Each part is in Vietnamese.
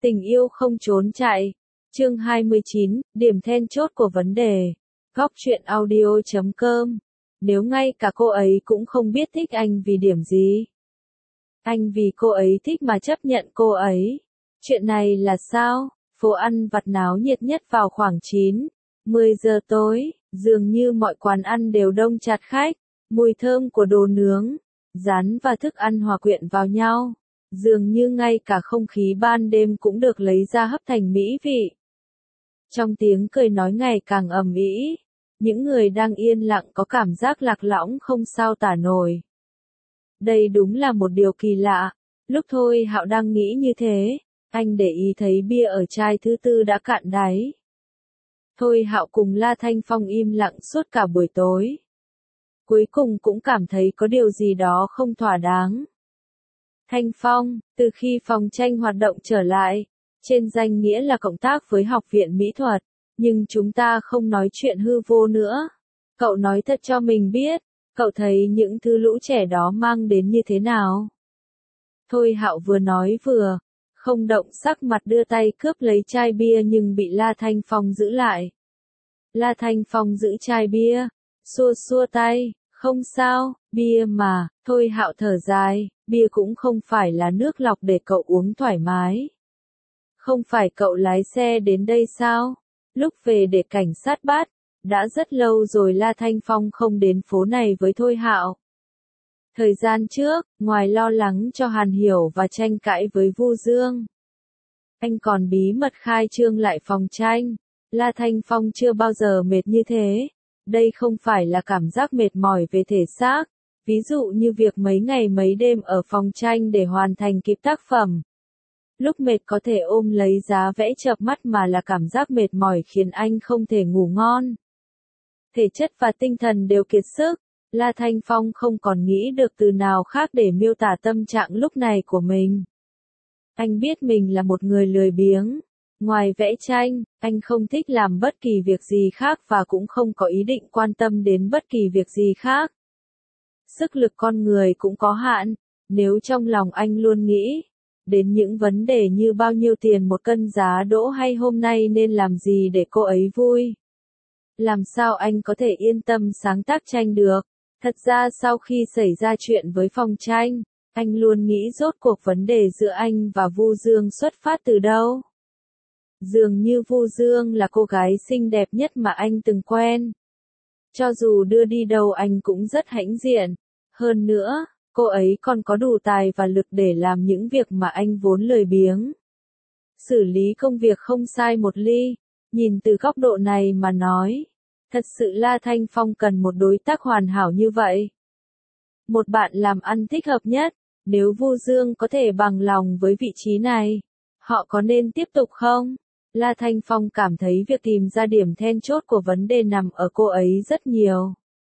Tình yêu không trốn chạy. Chương 29, điểm then chốt của vấn đề. Góc truyện audio.com. Nếu ngay cả cô ấy cũng không biết thích anh vì điểm gì. Anh vì cô ấy thích mà chấp nhận cô ấy. Chuyện này là sao? Phố ăn vặt náo nhiệt nhất vào khoảng 9-10 giờ tối, dường như mọi quán ăn đều đông chặt khách. Mùi thơm của đồ nướng, rán và thức ăn hòa quyện vào nhau. Dường như ngay cả không khí ban đêm cũng được lấy ra hấp thành mỹ vị. Trong tiếng cười nói ngày càng ầm ĩ, những người đang yên lặng có cảm giác lạc lõng không sao tả nổi. Đây đúng là một điều kỳ lạ. Lúc Thôi Hạo đang nghĩ như thế, anh để ý thấy bia ở chai thứ tư đã cạn đáy. Thôi Hạo cùng La Thanh Phong im lặng suốt cả buổi tối. Cuối cùng cũng cảm thấy có điều gì đó không thỏa đáng. Thanh Phong, từ khi phòng tranh hoạt động trở lại, trên danh nghĩa là cộng tác với Học viện Mỹ thuật, nhưng chúng ta không nói chuyện hư vô nữa. Cậu nói thật cho mình biết, cậu thấy những thứ lũ trẻ đó mang đến như thế nào? Thôi Hạo vừa nói vừa, không động sắc mặt đưa tay cướp lấy chai bia nhưng bị La Thanh Phong giữ lại. La Thanh Phong giữ chai bia, xua xua tay, không sao, bia mà. Thôi Hạo thở dài, bia cũng không phải là nước lọc để cậu uống thoải mái. Không phải cậu lái xe đến đây sao? Lúc về để cảnh sát bắt, đã rất lâu rồi La Thanh Phong không đến phố này với Thôi Hạo. Thời gian trước, ngoài lo lắng cho Hàn Hiểu và tranh cãi với Vu Dương, anh còn bí mật khai trương lại phòng tranh. La Thanh Phong chưa bao giờ mệt như thế. Đây không phải là cảm giác mệt mỏi về thể xác, ví dụ như việc mấy ngày mấy đêm ở phòng tranh để hoàn thành kịp tác phẩm. Lúc mệt có thể ôm lấy giá vẽ chợp mắt mà là cảm giác mệt mỏi khiến anh không thể ngủ ngon. Thể chất và tinh thần đều kiệt sức, La Thanh Phong không còn nghĩ được từ nào khác để miêu tả tâm trạng lúc này của mình. Anh biết mình là một người lười biếng. Ngoài vẽ tranh, anh không thích làm bất kỳ việc gì khác và cũng không có ý định quan tâm đến bất kỳ việc gì khác. Sức lực con người cũng có hạn, nếu trong lòng anh luôn nghĩ đến những vấn đề như bao nhiêu tiền một cân giá đỗ hay hôm nay nên làm gì để cô ấy vui. Làm sao anh có thể yên tâm sáng tác tranh được? Thật ra sau khi xảy ra chuyện với phòng tranh, anh luôn nghĩ rốt cuộc vấn đề giữa anh và Vu Dương xuất phát từ đâu. Dường như Vu Dương là cô gái xinh đẹp nhất mà anh từng quen. Cho dù đưa đi đâu anh cũng rất hãnh diện. Hơn nữa, cô ấy còn có đủ tài và lực để làm những việc mà anh vốn lười biếng. Xử lý công việc không sai một ly. Nhìn từ góc độ này mà nói, thật sự La Thanh Phong cần một đối tác hoàn hảo như vậy. Một bạn làm ăn thích hợp nhất. Nếu Vu Dương có thể bằng lòng với vị trí này, họ có nên tiếp tục không? La Thanh Phong cảm thấy việc tìm ra điểm then chốt của vấn đề nằm ở cô ấy rất nhiều.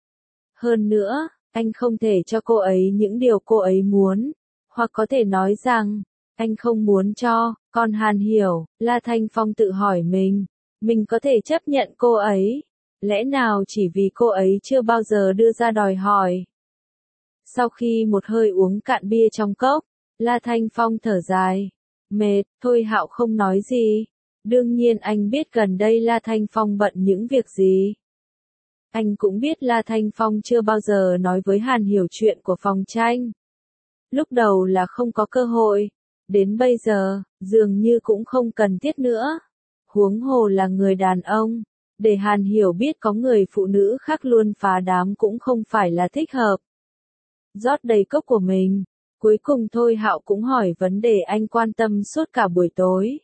Hơn nữa, anh không thể cho cô ấy những điều cô ấy muốn, hoặc có thể nói rằng, anh không muốn cho. Còn Hàn Hiểu, La Thanh Phong tự hỏi mình có thể chấp nhận cô ấy, lẽ nào chỉ vì cô ấy chưa bao giờ đưa ra đòi hỏi. Sau khi một hơi uống cạn bia trong cốc, La Thanh Phong thở dài, mệt. Thôi Hạo không nói gì. Đương nhiên anh biết gần đây La Thanh Phong bận những việc gì. Anh cũng biết La Thanh Phong chưa bao giờ nói với Hàn Hiểu chuyện của phòng tranh. Lúc đầu là không có cơ hội, đến bây giờ, dường như cũng không cần thiết nữa. Huống hồ là người đàn ông, để Hàn Hiểu biết có người phụ nữ khác luôn phá đám cũng không phải là thích hợp. Rót đầy cốc của mình, cuối cùng Thôi Hạo cũng hỏi vấn đề anh quan tâm suốt cả buổi tối.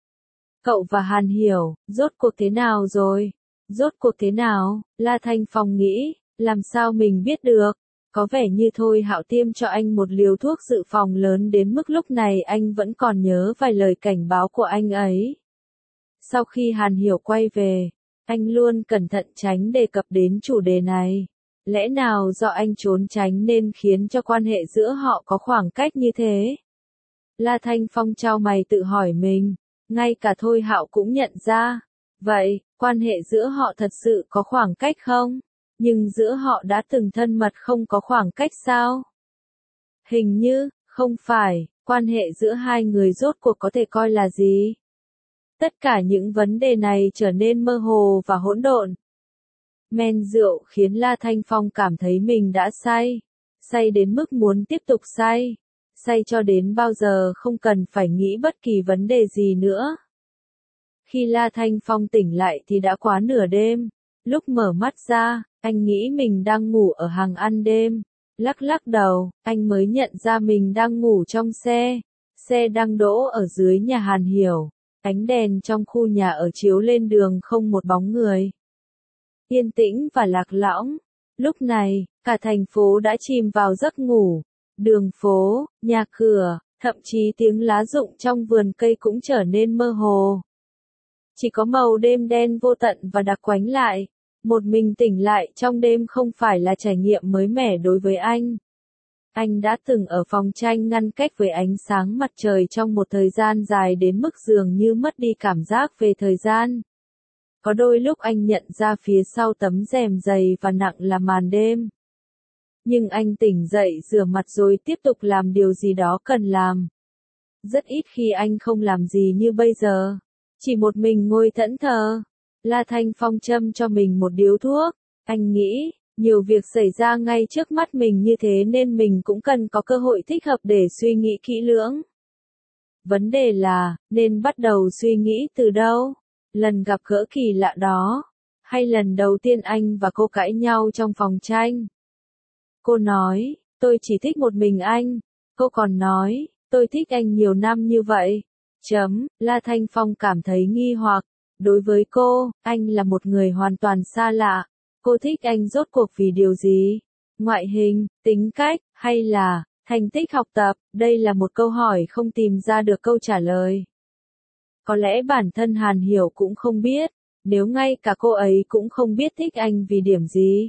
Cậu và Hàn Hiểu, rốt cuộc thế nào rồi? Rốt cuộc thế nào? La Thanh Phong nghĩ, làm sao mình biết được? Có vẻ như Thôi Hạo tiêm cho anh một liều thuốc dự phòng lớn đến mức lúc này anh vẫn còn nhớ vài lời cảnh báo của anh ấy. Sau khi Hàn Hiểu quay về, anh luôn cẩn thận tránh đề cập đến chủ đề này. Lẽ nào do anh trốn tránh nên khiến cho quan hệ giữa họ có khoảng cách như thế? La Thanh Phong chau mày tự hỏi mình. Ngay cả Thôi Hạo cũng nhận ra. Vậy, quan hệ giữa họ thật sự có khoảng cách không? Nhưng giữa họ đã từng thân mật không có khoảng cách sao? Hình như, không phải. Quan hệ giữa hai người rốt cuộc có thể coi là gì? Tất cả những vấn đề này trở nên mơ hồ và hỗn độn. Men rượu khiến La Thanh Phong cảm thấy mình đã say. Say đến mức muốn tiếp tục say. Say cho đến bao giờ không cần phải nghĩ bất kỳ vấn đề gì nữa. Khi La Thanh Phong tỉnh lại thì đã quá nửa đêm. Lúc mở mắt ra, anh nghĩ mình đang ngủ ở hàng ăn đêm. Lắc lắc đầu, anh mới nhận ra mình đang ngủ trong xe. Xe đang đỗ ở dưới nhà Hàn Hiểu. Ánh đèn trong khu nhà ở chiếu lên đường không một bóng người. Yên tĩnh và lạc lõng. Lúc này, cả thành phố đã chìm vào giấc ngủ. Đường phố, nhà cửa, thậm chí tiếng lá rụng trong vườn cây cũng trở nên mơ hồ. Chỉ có màu đêm đen vô tận và đặc quánh lại. Một mình tỉnh lại trong đêm không phải là trải nghiệm mới mẻ đối với anh. Anh đã từng ở phòng tranh ngăn cách với ánh sáng mặt trời trong một thời gian dài đến mức dường như mất đi cảm giác về thời gian. Có đôi lúc anh nhận ra phía sau tấm rèm dày và nặng là màn đêm. Nhưng anh tỉnh dậy rửa mặt rồi tiếp tục làm điều gì đó cần làm. Rất ít khi anh không làm gì như bây giờ. Chỉ một mình ngồi thẫn thờ. La Thanh Phong châm cho mình một điếu thuốc. Anh nghĩ, nhiều việc xảy ra ngay trước mắt mình như thế nên mình cũng cần có cơ hội thích hợp để suy nghĩ kỹ lưỡng. Vấn đề là, nên bắt đầu suy nghĩ từ đâu? Lần gặp gỡ kỳ lạ đó? Hay lần đầu tiên anh và cô cãi nhau trong phòng tranh? Cô nói, tôi chỉ thích một mình anh. Cô còn nói, tôi thích anh nhiều năm như vậy. La Thanh Phong cảm thấy nghi hoặc. Đối với cô, anh là một người hoàn toàn xa lạ. Cô thích anh rốt cuộc vì điều gì? Ngoại hình, tính cách, hay là thành tích học tập? Đây là một câu hỏi không tìm ra được câu trả lời. Có lẽ bản thân Hàn Hiểu cũng không biết, nếu ngay cả cô ấy cũng không biết thích anh vì điểm gì.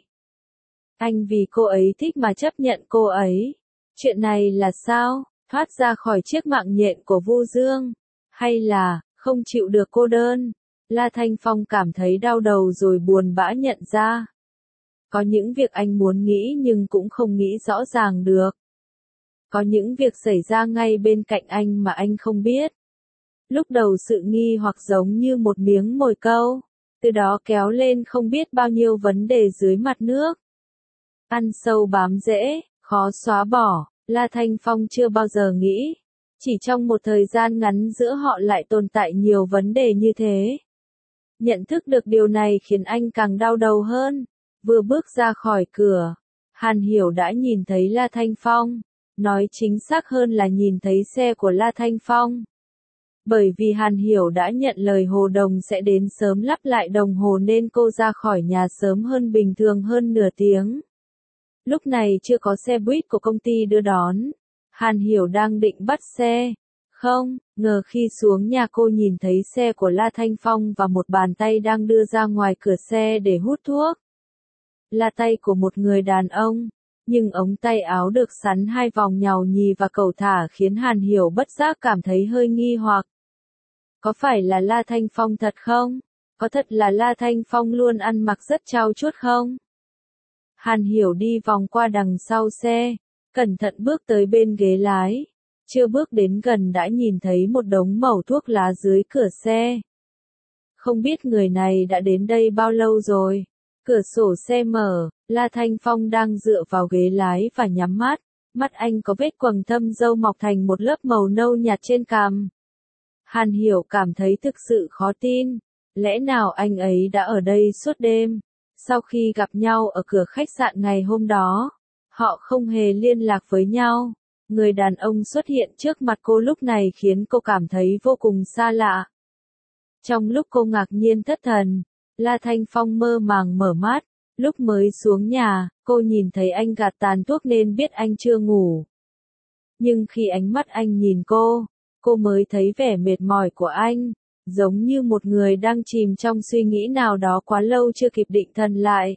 Anh vì cô ấy thích mà chấp nhận cô ấy. Chuyện này là sao? Thoát ra khỏi chiếc mạng nhện của Vu Dương? Hay là không chịu được cô đơn? La Thanh Phong cảm thấy đau đầu rồi buồn bã nhận ra. Có những việc anh muốn nghĩ nhưng cũng không nghĩ rõ ràng được. Có những việc xảy ra ngay bên cạnh anh mà anh không biết. Lúc đầu sự nghi hoặc giống như một miếng mồi câu, từ đó kéo lên không biết bao nhiêu vấn đề dưới mặt nước. Ăn sâu bám rễ, khó xóa bỏ, La Thanh Phong chưa bao giờ nghĩ. Chỉ trong một thời gian ngắn giữa họ lại tồn tại nhiều vấn đề như thế. Nhận thức được điều này khiến anh càng đau đầu hơn. Vừa bước ra khỏi cửa, Hàn Hiểu đã nhìn thấy La Thanh Phong. Nói chính xác hơn là nhìn thấy xe của La Thanh Phong. Bởi vì Hàn Hiểu đã nhận lời Hồ Đồng sẽ đến sớm lắp lại đồng hồ nên cô ra khỏi nhà sớm hơn bình thường hơn nửa tiếng. Lúc này chưa có xe buýt của công ty đưa đón. Hàn Hiểu đang định bắt xe. Không, ngờ khi xuống nhà cô nhìn thấy xe của La Thanh Phong và một bàn tay đang đưa ra ngoài cửa xe để hút thuốc. Là tay của một người đàn ông, nhưng ống tay áo được sắn hai vòng nhàu nhì và cẩu thả khiến Hàn Hiểu bất giác cảm thấy hơi nghi hoặc. Có phải là La Thanh Phong thật không? Có thật là La Thanh Phong luôn ăn mặc rất trau chuốt không? Hàn Hiểu đi vòng qua đằng sau xe, cẩn thận bước tới bên ghế lái. Chưa bước đến gần đã nhìn thấy một đống mẩu thuốc lá dưới cửa xe. Không biết người này đã đến đây bao lâu rồi. Cửa sổ xe mở, La Thanh Phong đang dựa vào ghế lái và nhắm mắt. Mắt anh có vết quầng thâm râu mọc thành một lớp màu nâu nhạt trên cằm. Hàn Hiểu cảm thấy thực sự khó tin. Lẽ nào anh ấy đã ở đây suốt đêm? Sau khi gặp nhau ở cửa khách sạn ngày hôm đó, họ không hề liên lạc với nhau. Người đàn ông xuất hiện trước mặt cô lúc này khiến cô cảm thấy vô cùng xa lạ. Trong lúc cô ngạc nhiên thất thần, La Thanh Phong mơ màng mở mắt. Lúc mới xuống nhà, cô nhìn thấy anh gạt tàn thuốc nên biết anh chưa ngủ. Nhưng khi ánh mắt anh nhìn cô mới thấy vẻ mệt mỏi của anh, giống như một người đang chìm trong suy nghĩ nào đó quá lâu chưa kịp định thần lại.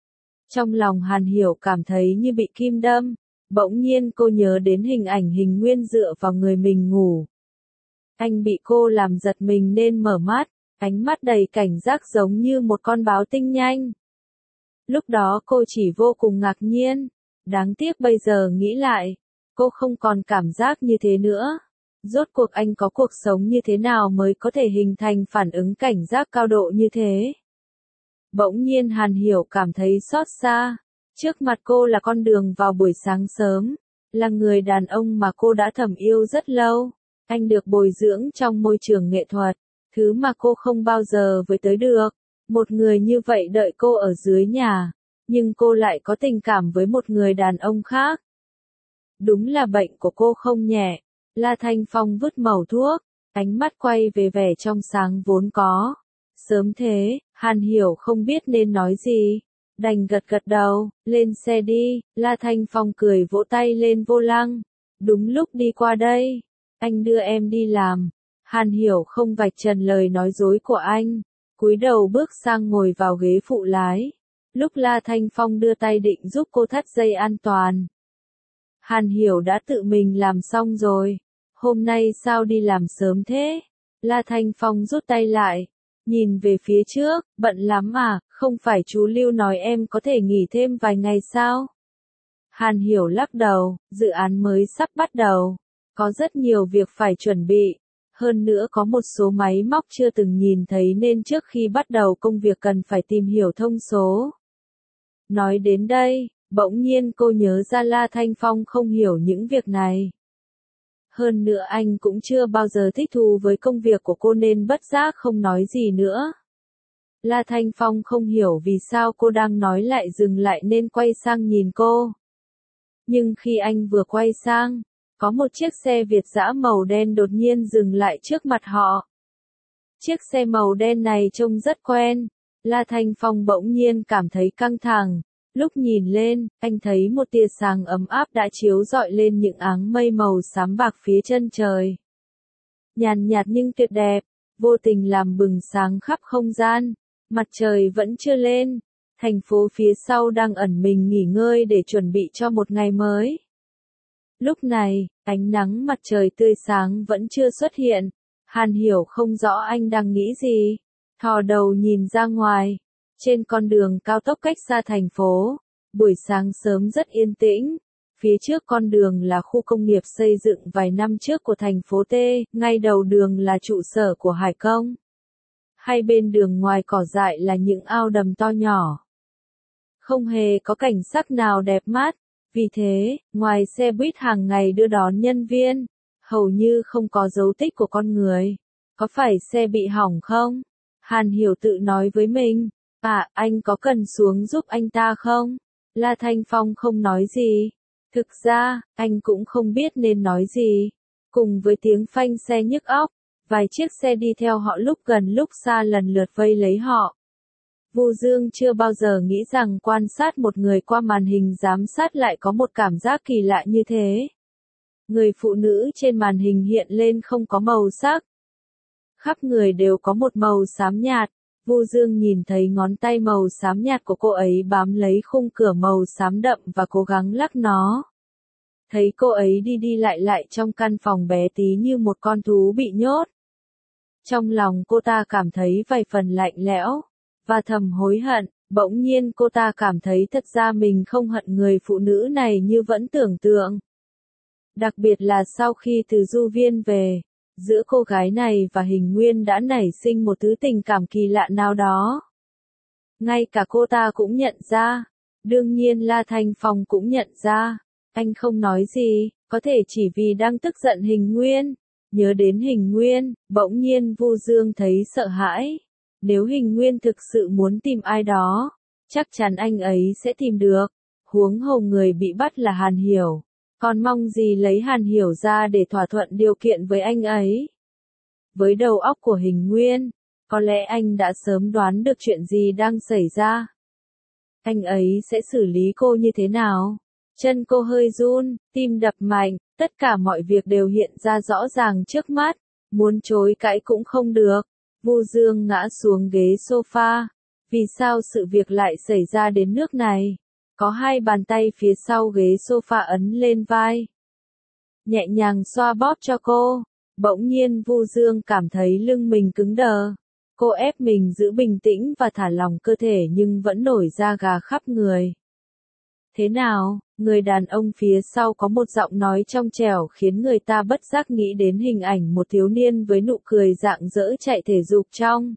Trong lòng Hàn Hiểu cảm thấy như bị kim đâm, bỗng nhiên cô nhớ đến hình ảnh Hình Nguyên dựa vào người mình ngủ. Anh bị cô làm giật mình nên mở mắt, ánh mắt đầy cảnh giác giống như một con báo tinh nhanh. Lúc đó cô chỉ vô cùng ngạc nhiên, đáng tiếc bây giờ nghĩ lại, Cô không còn cảm giác như thế nữa. Rốt cuộc anh có cuộc sống như thế nào mới có thể hình thành phản ứng cảnh giác cao độ như thế? Bỗng nhiên Hàn Hiểu cảm thấy xót xa. Trước mặt cô là con đường vào buổi sáng sớm, là người đàn ông mà cô đã thầm yêu rất lâu. Anh được bồi dưỡng trong môi trường nghệ thuật, thứ mà cô không bao giờ với tới được. Một người như vậy đợi cô ở dưới nhà, nhưng cô lại có tình cảm với một người đàn ông khác. Đúng là bệnh của cô không nhẹ. La Thanh Phong vứt mẩu thuốc, ánh mắt quay về vẻ trong sáng vốn có. Sớm thế, Hàn Hiểu không biết nên nói gì, đành gật gật đầu, lên xe đi. La Thanh Phong cười vỗ tay lên vô lăng. Đúng lúc đi qua đây, anh đưa em đi làm. Hàn Hiểu không vạch trần lời nói dối của anh, cúi đầu bước sang ngồi vào ghế phụ lái. Lúc La Thanh Phong đưa tay định giúp cô thắt dây an toàn, Hàn Hiểu đã tự mình làm xong rồi. Hôm nay sao đi làm sớm thế? La Thanh Phong rút tay lại, nhìn về phía trước, bận lắm à, không phải chú Lưu nói em có thể nghỉ thêm vài ngày sao? Hàn Hiểu lắc đầu, dự án mới sắp bắt đầu, có rất nhiều việc phải chuẩn bị, hơn nữa có một số máy móc chưa từng nhìn thấy nên trước khi bắt đầu công việc cần phải tìm hiểu thông số. Nói đến đây, bỗng nhiên cô nhớ ra La Thanh Phong không hiểu những việc này. Hơn nữa anh cũng chưa bao giờ thích thú với công việc của cô nên bất giác không nói gì nữa. La Thanh Phong không hiểu vì sao cô đang nói lại dừng lại nên quay sang nhìn cô. Nhưng khi anh vừa quay sang, có một chiếc xe Việt dã màu đen đột nhiên dừng lại trước mặt họ. Chiếc xe màu đen này trông rất quen. La Thanh Phong bỗng nhiên cảm thấy căng thẳng. Lúc nhìn lên, anh thấy một tia sáng ấm áp đã chiếu rọi lên những áng mây màu xám bạc phía chân trời. Nhàn nhạt nhưng tuyệt đẹp, vô tình làm bừng sáng khắp không gian. Mặt trời vẫn chưa lên, thành phố phía sau đang ẩn mình nghỉ ngơi để chuẩn bị cho một ngày mới. Lúc này, ánh nắng mặt trời tươi sáng vẫn chưa xuất hiện. Hàn Hiểu không rõ anh đang nghĩ gì. Thò đầu nhìn ra ngoài. Trên con đường cao tốc cách xa thành phố, buổi sáng sớm rất yên tĩnh. Phía trước con đường là khu công nghiệp xây dựng vài năm trước của thành phố T, ngay đầu đường là trụ sở của Hải Công. Hai bên đường ngoài cỏ dại là những ao đầm to nhỏ. Không hề có cảnh sắc nào đẹp mắt, vì thế, ngoài xe buýt hàng ngày đưa đón nhân viên, hầu như không có dấu tích của con người. Có phải xe bị hỏng không? Hàn Hiểu tự nói với mình. À, anh có cần xuống giúp anh ta không? La Thanh Phong không nói gì. Thực ra, anh cũng không biết nên nói gì. Cùng với tiếng phanh xe nhức óc, vài chiếc xe đi theo họ lúc gần lúc xa lần lượt vây lấy họ. Vu Dương chưa bao giờ nghĩ rằng quan sát một người qua màn hình giám sát lại có một cảm giác kỳ lạ như thế. Người phụ nữ trên màn hình hiện lên không có màu sắc. Khắp người đều có một màu xám nhạt. Vu Dương nhìn thấy ngón tay màu xám nhạt của cô ấy bám lấy khung cửa màu xám đậm và cố gắng lắc nó. Thấy cô ấy đi đi lại lại trong căn phòng bé tí như một con thú bị nhốt. Trong lòng cô ta cảm thấy vài phần lạnh lẽo, và thầm hối hận. Bỗng nhiên cô ta cảm thấy thật ra mình không hận người phụ nữ này như vẫn tưởng tượng. Đặc biệt là sau khi từ du viên về, giữa cô gái này và Hình Nguyên đã nảy sinh một thứ tình cảm kỳ lạ nào đó. Ngay cả cô ta cũng nhận ra. Đương nhiên La Thanh Phong cũng nhận ra. Anh không nói gì, có thể chỉ vì đang tức giận Hình Nguyên. Nhớ đến Hình Nguyên, bỗng nhiên Vu Dương thấy sợ hãi. Nếu Hình Nguyên thực sự muốn tìm ai đó, chắc chắn anh ấy sẽ tìm được. Huống hồ người bị bắt là Hàn Hiểu. Còn mong gì lấy Hàn Hiểu ra để thỏa thuận điều kiện với anh ấy. Với đầu óc của Hình Nguyên, có lẽ anh đã sớm đoán được chuyện gì đang xảy ra. Anh ấy sẽ xử lý cô như thế nào? Chân cô hơi run, tim đập mạnh, tất cả mọi việc đều hiện ra rõ ràng trước mắt, muốn chối cãi cũng không được. Vu Dương ngã xuống ghế sofa. Vì sao sự việc lại xảy ra đến nước này? Có hai bàn tay phía sau ghế sofa ấn lên vai. Nhẹ nhàng xoa bóp cho cô. Bỗng nhiên Vu Dương cảm thấy lưng mình cứng đờ. Cô ép mình giữ bình tĩnh và thả lỏng cơ thể nhưng vẫn nổi da gà khắp người. Thế nào? Người đàn ông phía sau có một giọng nói trong trẻo khiến người ta bất giác nghĩ đến hình ảnh một thiếu niên với nụ cười rạng rỡ chạy thể dục trong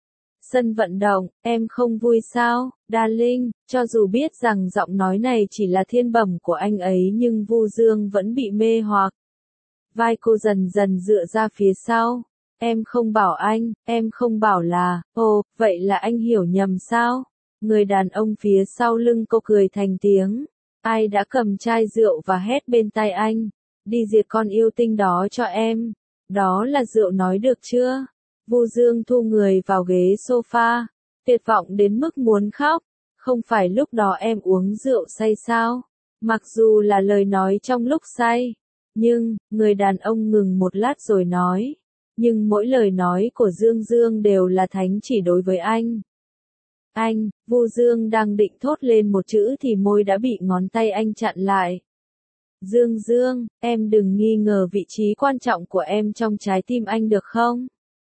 sân vận động. Em không vui sao, darling? Cho dù biết rằng giọng nói này chỉ là thiên bẩm của anh ấy nhưng Vu Dương vẫn bị mê hoặc. Vai cô dần dần dựa ra phía sau. Em không bảo anh, em không bảo là, ồ, vậy là anh hiểu nhầm sao? Người đàn ông phía sau lưng cô cười thành tiếng. Ai đã cầm chai rượu và hét bên tai anh, đi diệt con yêu tinh đó cho em. Đó là rượu nói được chưa? Vu Dương thu người vào ghế sofa, tuyệt vọng đến mức muốn khóc. Không phải lúc đó em uống rượu say sao? Mặc dù là lời nói trong lúc say. Nhưng, người đàn ông ngừng một lát rồi nói. Nhưng mỗi lời nói của Dương Dương đều là thánh chỉ đối với anh. Anh, Vu Dương đang định thốt lên một chữ thì môi đã bị ngón tay anh chặn lại. Dương Dương, em đừng nghi ngờ vị trí quan trọng của em trong trái tim anh được không?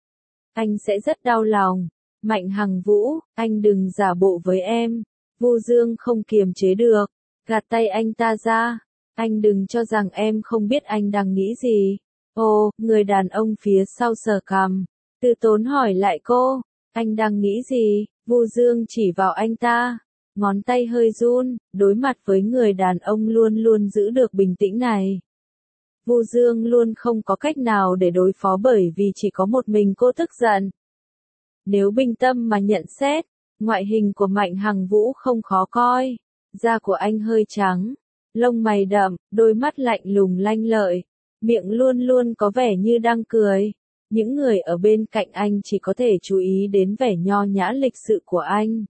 Anh sẽ rất đau lòng. Mạnh Hằng Vũ, anh đừng giả bộ với em. Vu Dương không kiềm chế được, gạt tay anh ta ra. Anh đừng cho rằng em không biết anh đang nghĩ gì. Ồ, người đàn ông phía sau sờ cằm, từ tốn hỏi lại cô, anh đang nghĩ gì? Vu Dương chỉ vào anh ta, ngón tay hơi run, đối mặt với người đàn ông luôn luôn giữ được bình tĩnh này. Vu Dương luôn không có cách nào để đối phó bởi vì chỉ có một mình cô tức giận. Nếu bình tâm mà nhận xét, ngoại hình của Mạnh Hằng Vũ không khó coi, da của anh hơi trắng, lông mày đậm, đôi mắt lạnh lùng lanh lợi, miệng luôn luôn có vẻ như đang cười. Những người ở bên cạnh anh chỉ có thể chú ý đến vẻ nho nhã lịch sự của anh.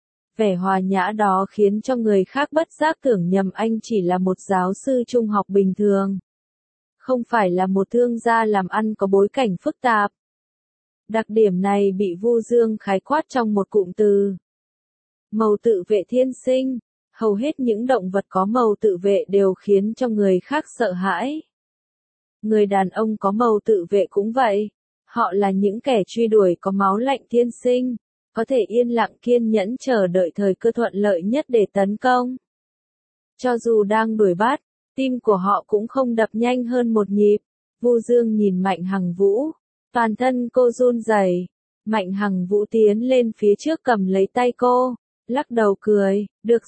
Vẻ hòa nhã đó khiến cho người khác bất giác tưởng nhầm anh chỉ là một giáo sư trung học bình thường. Không phải là một thương gia làm ăn có bối cảnh phức tạp. Đặc điểm này bị Vu Dương khái quát trong một cụm từ. Màu tự vệ thiên sinh. Hầu hết những động vật có màu tự vệ đều khiến cho người khác sợ hãi. Người đàn ông có màu tự vệ cũng vậy. Họ là những kẻ truy đuổi có máu lạnh thiên sinh, có thể yên lặng kiên nhẫn chờ đợi thời cơ thuận lợi nhất để tấn công. Cho dù đang đuổi bắt, tim của họ cũng không đập nhanh hơn một nhịp. Vu Dương nhìn Mạnh Hằng Vũ, toàn thân cô run rẩy. Mạnh Hằng Vũ tiến lên phía trước cầm lấy tay cô, lắc đầu cười, được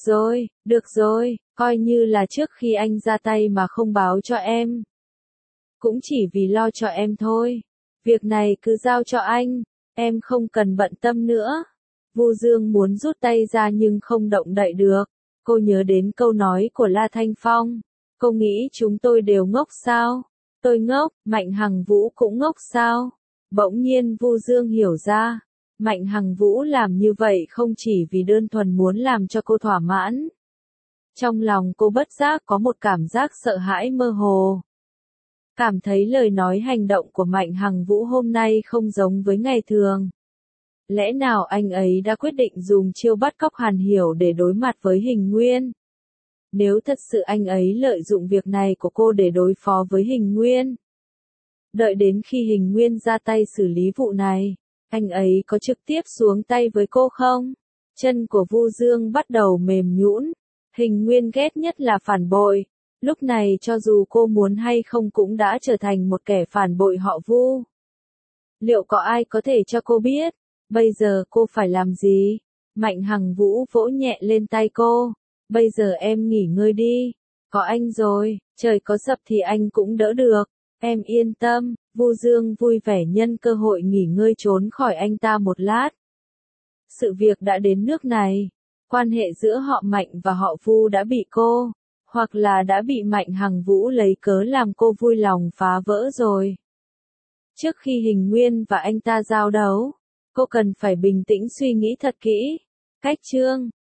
rồi, coi như là trước khi anh ra tay mà không báo cho em. Cũng chỉ vì lo cho em thôi. Việc này cứ giao cho anh, em không cần bận tâm nữa. Vu Dương muốn rút tay ra nhưng không động đậy được. Cô nhớ đến câu nói của La Thanh Phong. Cô nghĩ chúng tôi đều ngốc sao? Tôi ngốc, Mạnh Hằng Vũ cũng ngốc sao? Bỗng nhiên Vu Dương hiểu ra. Mạnh Hằng Vũ làm như vậy không chỉ vì đơn thuần muốn làm cho cô thỏa mãn. Trong lòng cô bất giác có một cảm giác sợ hãi mơ hồ. Cảm thấy lời nói hành động của Mạnh Hằng Vũ hôm nay không giống với ngày thường. Lẽ nào anh ấy đã quyết định dùng chiêu bắt cóc Hàn Hiểu để đối mặt với Hình Nguyên? Nếu thật sự anh ấy lợi dụng việc này của cô để đối phó với Hình Nguyên. Đợi đến khi Hình Nguyên ra tay xử lý vụ này, anh ấy có trực tiếp xuống tay với cô không? Chân của Vu Dương bắt đầu mềm nhũn. Hình Nguyên ghét nhất là phản bội. Lúc này cho dù cô muốn hay không cũng đã trở thành một kẻ phản bội họ Vu. Liệu có ai có thể cho cô biết, bây giờ cô phải làm gì? Mạnh Hằng Vũ vỗ nhẹ lên tay cô. Bây giờ em nghỉ ngơi đi. Có anh rồi, trời có sập thì anh cũng đỡ được. Em yên tâm. Vu Dương vui vẻ nhân cơ hội nghỉ ngơi trốn khỏi anh ta một lát. Sự việc đã đến nước này. Quan hệ giữa họ Mạnh và họ Vu đã bị cô, hoặc là đã bị Mạnh Hằng Vũ lấy cớ làm cô vui lòng phá vỡ rồi. Trước khi Hình Nguyên và anh ta giao đấu, cô cần phải bình tĩnh suy nghĩ thật kỹ. Cách chương